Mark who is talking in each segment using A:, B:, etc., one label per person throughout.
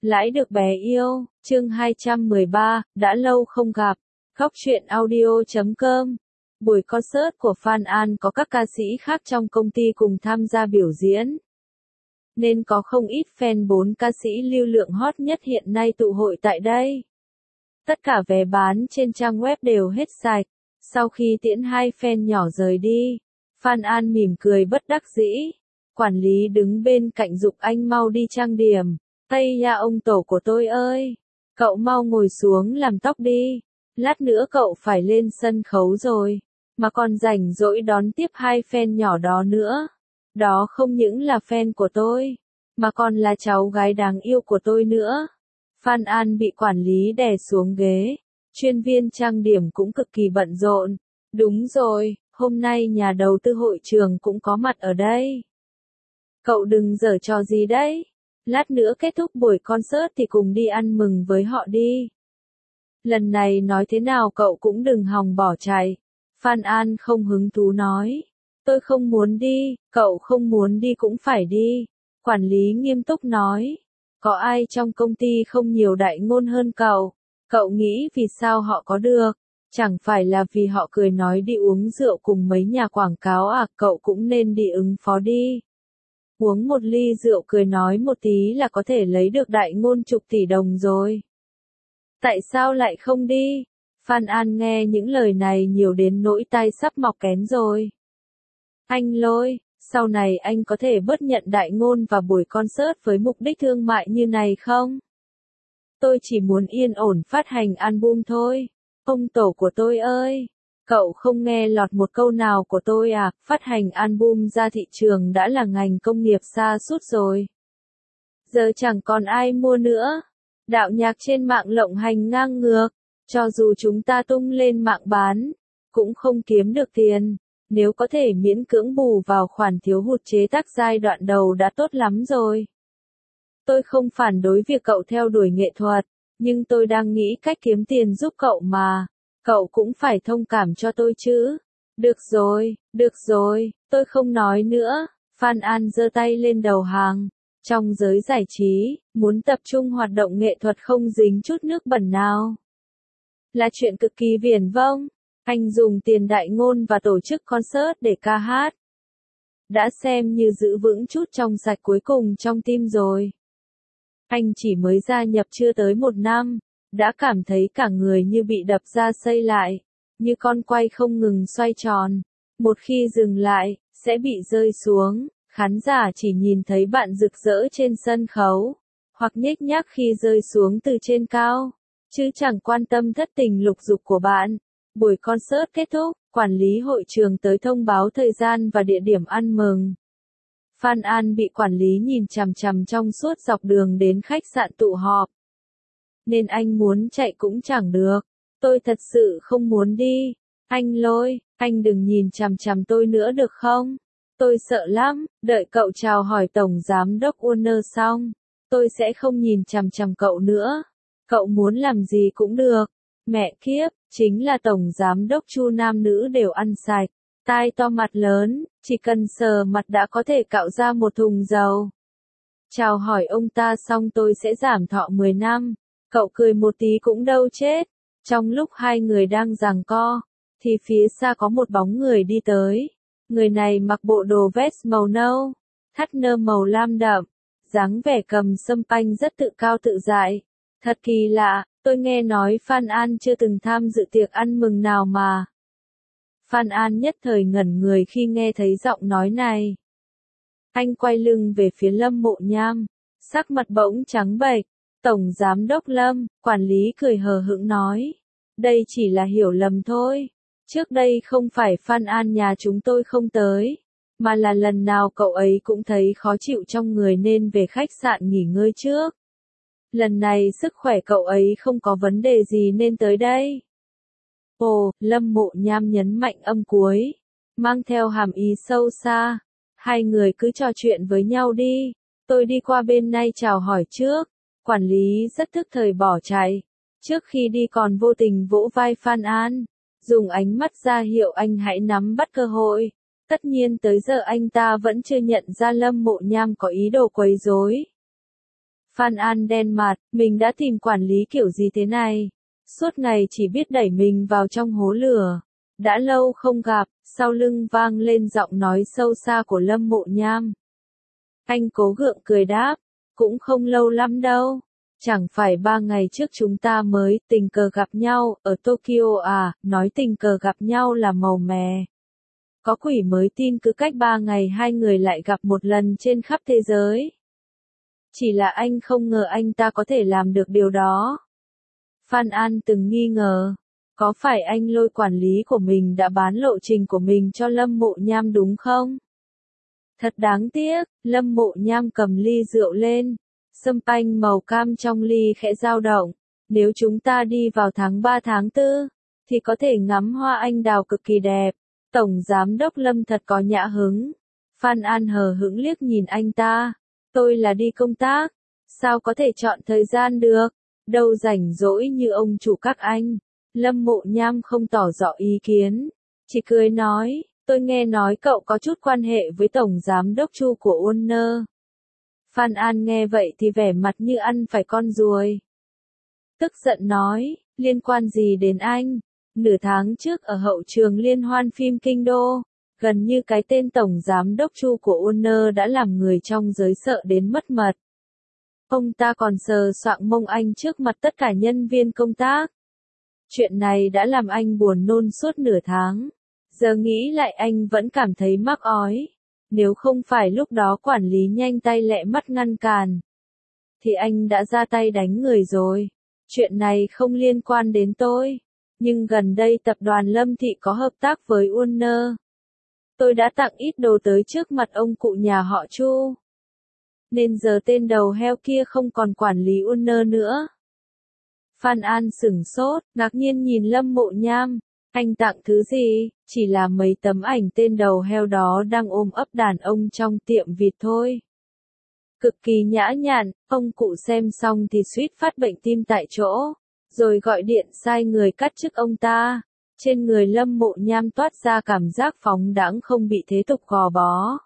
A: Lãi được bé yêu, chương 213, đã lâu không gặp. Góc truyện audio.com. Buổi concert của Phan An có các ca sĩ khác trong công ty cùng tham gia biểu diễn, nên có không ít fan 4 ca sĩ lưu lượng hot nhất hiện nay tụ hội tại đây. Tất cả vé bán trên trang web đều hết sạch. Sau khi tiễn hai fan nhỏ rời đi, Phan An mỉm cười bất đắc dĩ. Quản lý đứng bên cạnh giục anh mau đi trang điểm. Ây da ông tổ của tôi ơi! Cậu mau ngồi xuống làm tóc đi. Lát nữa cậu phải lên sân khấu rồi. Mà còn rảnh rỗi đón tiếp hai fan nhỏ đó nữa. Đó không những là fan của tôi, mà còn là cháu gái đáng yêu của tôi nữa. Phan An bị quản lý đè xuống ghế. Chuyên viên trang điểm cũng cực kỳ bận rộn. Đúng rồi, hôm nay nhà đầu tư hội trường cũng có mặt ở đây. Cậu đừng giở trò gì đấy. Lát nữa kết thúc buổi concert thì cùng đi ăn mừng với họ đi. Lần này nói thế nào cậu cũng đừng hòng bỏ chạy. Phan An không hứng thú nói. Tôi không muốn đi, cậu không muốn đi cũng phải đi. Quản lý nghiêm túc nói. Có ai trong công ty không nhiều đại ngôn hơn cậu? Cậu nghĩ vì sao họ có được? Chẳng phải là vì họ cười nói đi uống rượu cùng mấy nhà quảng cáo à? Cậu cũng nên đi ứng phó đi. Uống một ly rượu cười nói một tí là có thể lấy được đại ngôn chục tỷ đồng rồi. Tại sao lại không đi? Phan An nghe những lời này nhiều đến nỗi tai sắp mọc kén rồi. Anh Lôi, sau này anh có thể bớt nhận đại ngôn và buổi concert với mục đích thương mại như này không? Tôi chỉ muốn yên ổn phát hành album thôi. Ông tổ của tôi ơi! Cậu không nghe lọt một câu nào của tôi à? Phát hành album ra thị trường đã là ngành công nghiệp sa sút rồi. Giờ chẳng còn ai mua nữa. Đạo nhạc trên mạng lộng hành ngang ngược. Cho dù chúng ta tung lên mạng bán, cũng không kiếm được tiền. Nếu có thể miễn cưỡng bù vào khoản thiếu hụt chế tác giai đoạn đầu đã tốt lắm rồi. Tôi không phản đối việc cậu theo đuổi nghệ thuật, nhưng tôi đang nghĩ cách kiếm tiền giúp cậu mà. Cậu cũng phải thông cảm cho tôi chứ. Được rồi, tôi không nói nữa. Phan An giơ tay lên đầu hàng. Trong giới giải trí, muốn tập trung hoạt động nghệ thuật không dính chút nước bẩn nào là chuyện cực kỳ viển vông. Anh dùng tiền đại ngôn và tổ chức concert để ca hát. Đã xem như giữ vững chút trong sạch cuối cùng trong team rồi. Anh chỉ mới gia nhập chưa tới 1 năm, đã cảm thấy cả người như bị đập ra xây lại, như con quay không ngừng xoay tròn. Một khi dừng lại, sẽ bị rơi xuống. Khán giả chỉ nhìn thấy bạn rực rỡ trên sân khấu, hoặc nhếch nhác khi rơi xuống từ trên cao, chứ chẳng quan tâm thất tình lục dục của bạn. Buổi concert kết thúc, quản lý hội trường tới thông báo thời gian và địa điểm ăn mừng. Phan An bị quản lý nhìn chằm chằm trong suốt dọc đường đến khách sạn tụ họp. Nên anh muốn chạy cũng chẳng được. Tôi thật sự không muốn đi. Anh Lôi, anh đừng nhìn chằm chằm tôi nữa được không? Tôi sợ lắm. Đợi cậu chào hỏi tổng giám đốc Warner xong, tôi sẽ không nhìn chằm chằm cậu nữa. Cậu muốn làm gì cũng được. Mẹ kiếp, chính là tổng giám đốc Chu nam nữ đều ăn sạch. Tai to mặt lớn, chỉ cần sờ mặt đã có thể cạo ra một thùng dầu. Chào hỏi ông ta xong tôi sẽ giảm thọ 10 năm. Cậu cười một tí cũng đâu chết. Trong lúc hai người đang giằng co, thì phía xa có một bóng người đi tới. Người này mặc bộ đồ vest màu nâu, thắt nơ màu lam đậm, dáng vẻ cầm sâm panh rất tự cao tự đại. Thật kỳ lạ, tôi nghe nói Phan An chưa từng tham dự tiệc ăn mừng nào mà. Phan An nhất thời ngẩn người khi nghe thấy giọng nói này. Anh quay lưng về phía Lâm Mộ Nham, sắc mặt bỗng trắng bệch. Tổng giám đốc Lâm, quản lý cười hờ hững nói. Đây chỉ là hiểu lầm thôi. Trước đây không phải Phan An nhà chúng tôi không tới, mà là lần nào cậu ấy cũng thấy khó chịu trong người nên về khách sạn nghỉ ngơi trước. Lần này sức khỏe cậu ấy không có vấn đề gì nên tới đây. Ồ, Lâm Mộ Nham nhấn mạnh âm cuối, mang theo hàm ý sâu xa. Hai người cứ trò chuyện với nhau đi, tôi đi qua bên này chào hỏi trước. Quản lý rất tức thời bỏ chạy. Trước khi đi còn vô tình vỗ vai Phan An, dùng ánh mắt ra hiệu anh hãy nắm bắt cơ hội. Tất nhiên tới giờ anh ta vẫn chưa nhận ra Lâm Mộ Nham có ý đồ quấy rối. Phan An đen mặt, mình đã tìm quản lý kiểu gì thế này? Suốt ngày chỉ biết đẩy mình vào trong hố lửa. Đã lâu không gặp, sau lưng vang lên giọng nói sâu xa của Lâm Mộ Nham. Anh cố gượng cười đáp, cũng không lâu lắm đâu. Chẳng phải 3 ngày trước chúng ta mới tình cờ gặp nhau, ở Tokyo à, nói tình cờ gặp nhau là màu mè. Có quỷ mới tin cứ cách 3 ngày hai người lại gặp một lần trên khắp thế giới. Chỉ là anh không ngờ anh ta có thể làm được điều đó. Phan An từng nghi ngờ, có phải anh lôi quản lý của mình đã bán lộ trình của mình cho Lâm Mộ Nham đúng không? Thật đáng tiếc, Lâm Mộ Nham cầm ly rượu lên, champagne màu cam trong ly khẽ dao động. Nếu chúng ta đi vào tháng 3 tháng 4, thì có thể ngắm hoa anh đào cực kỳ đẹp. Tổng Giám đốc Lâm thật có nhã hứng. Phan An hờ hững liếc nhìn anh ta. Tôi là đi công tác. Sao có thể chọn thời gian được? Đâu rảnh rỗi như ông chủ các anh. Lâm Mộ Nham không tỏ rõ ý kiến. Chỉ cười nói, tôi nghe nói cậu có chút quan hệ với Tổng Giám đốc Chu của Warner. Phan An nghe vậy thì vẻ mặt như ăn phải con ruồi. Tức giận nói, liên quan gì đến anh? Nửa tháng trước ở hậu trường liên hoan phim Kinh Đô, gần như cái tên Tổng Giám đốc Chu của Warner đã làm người trong giới sợ đến mất mật. Ông ta còn sờ soạng mông anh trước mặt tất cả nhân viên công tác. Chuyện này đã làm anh buồn nôn suốt nửa tháng. Giờ nghĩ lại anh vẫn cảm thấy mắc ói. Nếu không phải lúc đó quản lý nhanh tay lẹ mắt ngăn cản, thì anh đã ra tay đánh người rồi. Chuyện này không liên quan đến tôi. Nhưng gần đây tập đoàn Lâm Thị có hợp tác với Warner. Tôi đã tặng ít đồ tới trước mặt ông cụ nhà họ Chu. Nên giờ tên đầu heo kia không còn quản lý Warner nữa. Phan An sửng sốt, ngạc nhiên nhìn Lâm Mộ Nham. Anh tặng thứ gì? Chỉ là mấy tấm ảnh tên đầu heo đó đang ôm ấp đàn ông trong tiệm vịt thôi. Cực kỳ nhã nhặn, ông cụ xem xong thì suýt phát bệnh tim tại chỗ. Rồi gọi điện sai người cắt chức ông ta. Trên người Lâm Mộ Nham toát ra cảm giác phóng đãng không bị thế tục gò bó.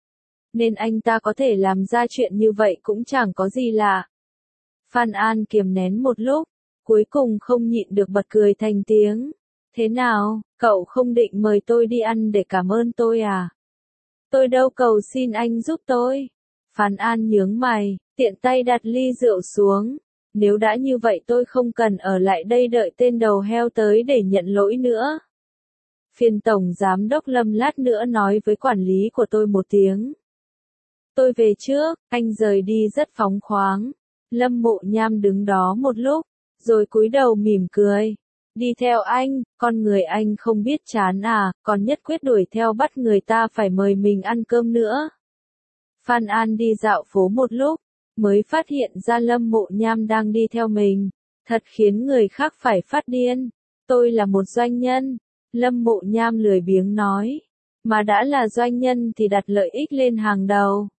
A: Nên anh ta có thể làm ra chuyện như vậy cũng chẳng có gì lạ. Phan An kiềm nén một lúc, cuối cùng không nhịn được bật cười thành tiếng. Thế nào, cậu không định mời tôi đi ăn để cảm ơn tôi à? Tôi đâu cầu xin anh giúp tôi. Phan An nhướng mày, tiện tay đặt ly rượu xuống. Nếu đã như vậy tôi không cần ở lại đây đợi tên đầu heo tới để nhận lỗi nữa. Phiền Tổng Giám đốc Lâm lát nữa nói với quản lý của tôi một tiếng. Tôi về trước, anh rời đi rất phóng khoáng. Lâm Mộ Nham đứng đó một lúc, rồi cúi đầu mỉm cười. Đi theo anh, con người anh không biết chán à, còn nhất quyết đuổi theo bắt người ta phải mời mình ăn cơm nữa. Phan An đi dạo phố một lúc, mới phát hiện ra Lâm Mộ Nham đang đi theo mình. Thật khiến người khác phải phát điên. Tôi là một doanh nhân. Lâm Mộ Nham lười biếng nói. Mà đã là doanh nhân thì đặt lợi ích lên hàng đầu.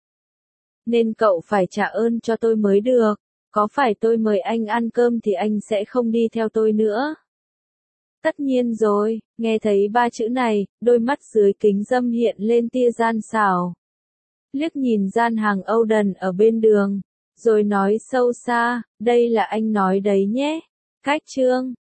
A: Nên cậu phải trả ơn cho tôi mới được. Có phải tôi mời anh ăn cơm thì anh sẽ không đi theo tôi nữa. Tất nhiên rồi, nghe thấy ba chữ này, đôi mắt dưới kính râm hiện lên tia gian xảo. Liếc nhìn gian hàng Oden ở bên đường, rồi nói sâu xa, đây là anh nói đấy nhé. Cách chương